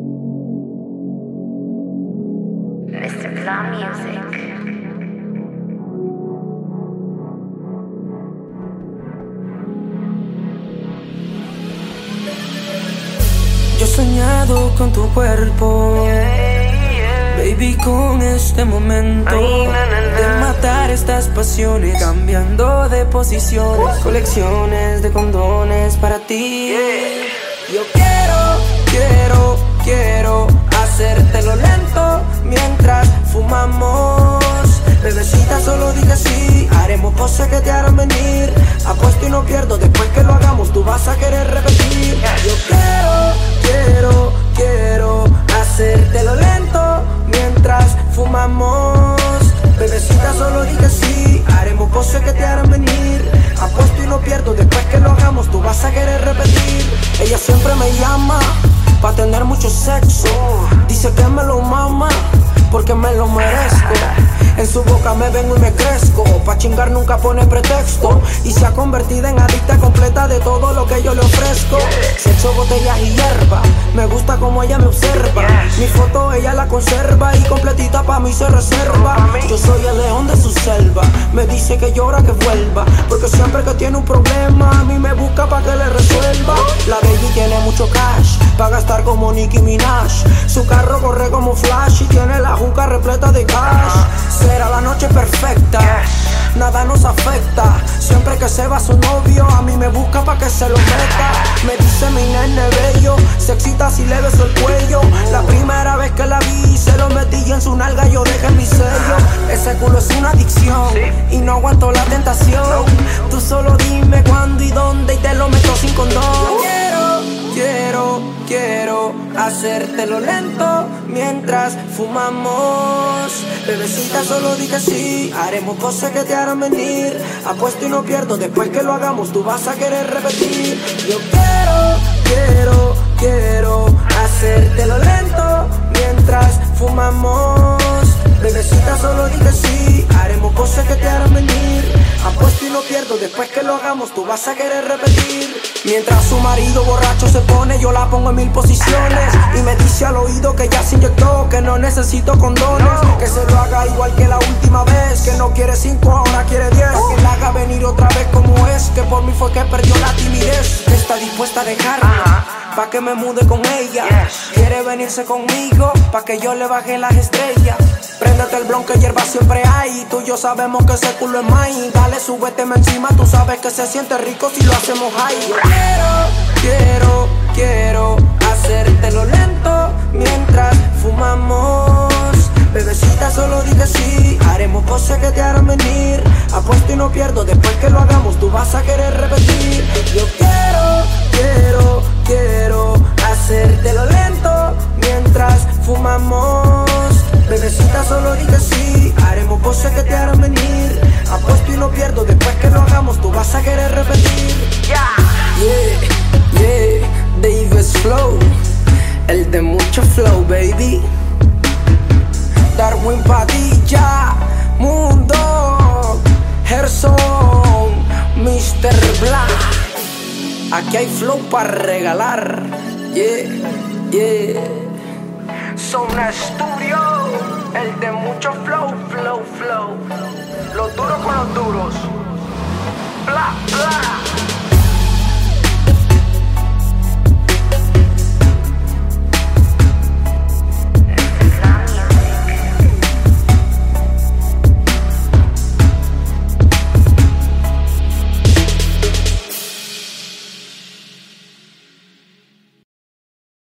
Mr. Fla Music. Yo he soñado con tu cuerpo, baby, con este momento de matar estas pasiones, cambiando de posiciones, colecciones de condones para ti. Yo quiero hacértelo lento mientras fumamos. Bebecita, solo di que sí, haremos poses que te harán venir. Apuesto y no pierdo, después que lo hagamos tú vas a querer repetir. Yo quiero hacértelo lento mientras fumamos. Bebecita, solo di que sí, haremos poses que te harán venir. Apuesto y no pierdo, después que lo hagamos tú vas a querer repetir. Ella siempre me llama pa' tener mucho sexo, dice que me lo mama porque me lo merezco. En su boca me vengo y me crezco, pa' chingar nunca pone pretexto. Y se ha convertido en adicta completa de todo lo que yo le ofrezco. Sexo, botellas y hierba, me gusta como ella me observa. Mi foto ella la conserva y completita pa' mí se reserva. Yo soy el león de su selva, me dice que llora que vuelva, porque siempre que tiene un problema a mí me busca pa' que le resuelva. La baby tiene mucho cash pa' gastar como Nicki Minaj. Su carro corre como Flash y tiene la juca repleta de cash. Será la noche perfecta, nada nos afecta. Siempre que se va su novio, a mí me busca pa' que se lo meta. Me dice mi nene bello, se excita si le beso el cuello. La primera vez que la vi, se lo metí y en su nalga yo dejé mi sello. Ese culo es una adicción y no aguanto la tentación. Tú solo dime cuándo y dónde y te lo meto sin condón. Quiero hacértelo lento mientras fumamos. Bebecita, solo di que sí, haremos poses que te harán venir. Apuesto y no pierdo, después que lo hagamos tú vas a querer repetir. Yo quiero hacértelo lento mientras fumamos. Bebecita, solo di que sí, haremos poses que te harán venir. Apuesto y no pierdo, después que lo hagamos tú vas a querer repetir. Mientras su marido borracho se pone, yo la pongo en 1000 posiciones. Y me dice al oído que ya se inyectó, que no necesito condones. Que se lo haga igual que la última vez, que no quiere 5, ahora quiere 10. Que la haga venir otra vez como es, que por mí fue que perdió la timidez. Que está dispuesta a dejarme pa' que me mude con ella. Quiere venirse conmigo pa' que yo le baje las estrellas. Préndete el blon que hierba siempre hay. Tú y yo sabemos que ese culo es mine. Dale, súbeteme encima, tú sabes que se siente rico si lo hacemos high. Quiero hacértelo lento mientras fumamos. Bebecita, solo di que sí, haremos poses que te harán venir. Apuesto y no pierdo, después que lo hagamos tú vas a querer repetir. Yo quiero hacértelo lento mientras fumamos. Bebecita, solo di que sí, haremos poses que te harán venir. Apuesto y no pierdo, después que lo hagamos tú vas a querer repetir. Davis Flow, el de mucho flow, baby. Darwin Padilla, Mundo, Gerson, Mr. Black. Aquí hay flow para regalar. Zona Studio, el de mucho flow. Los duros con los duros. Bla, bla.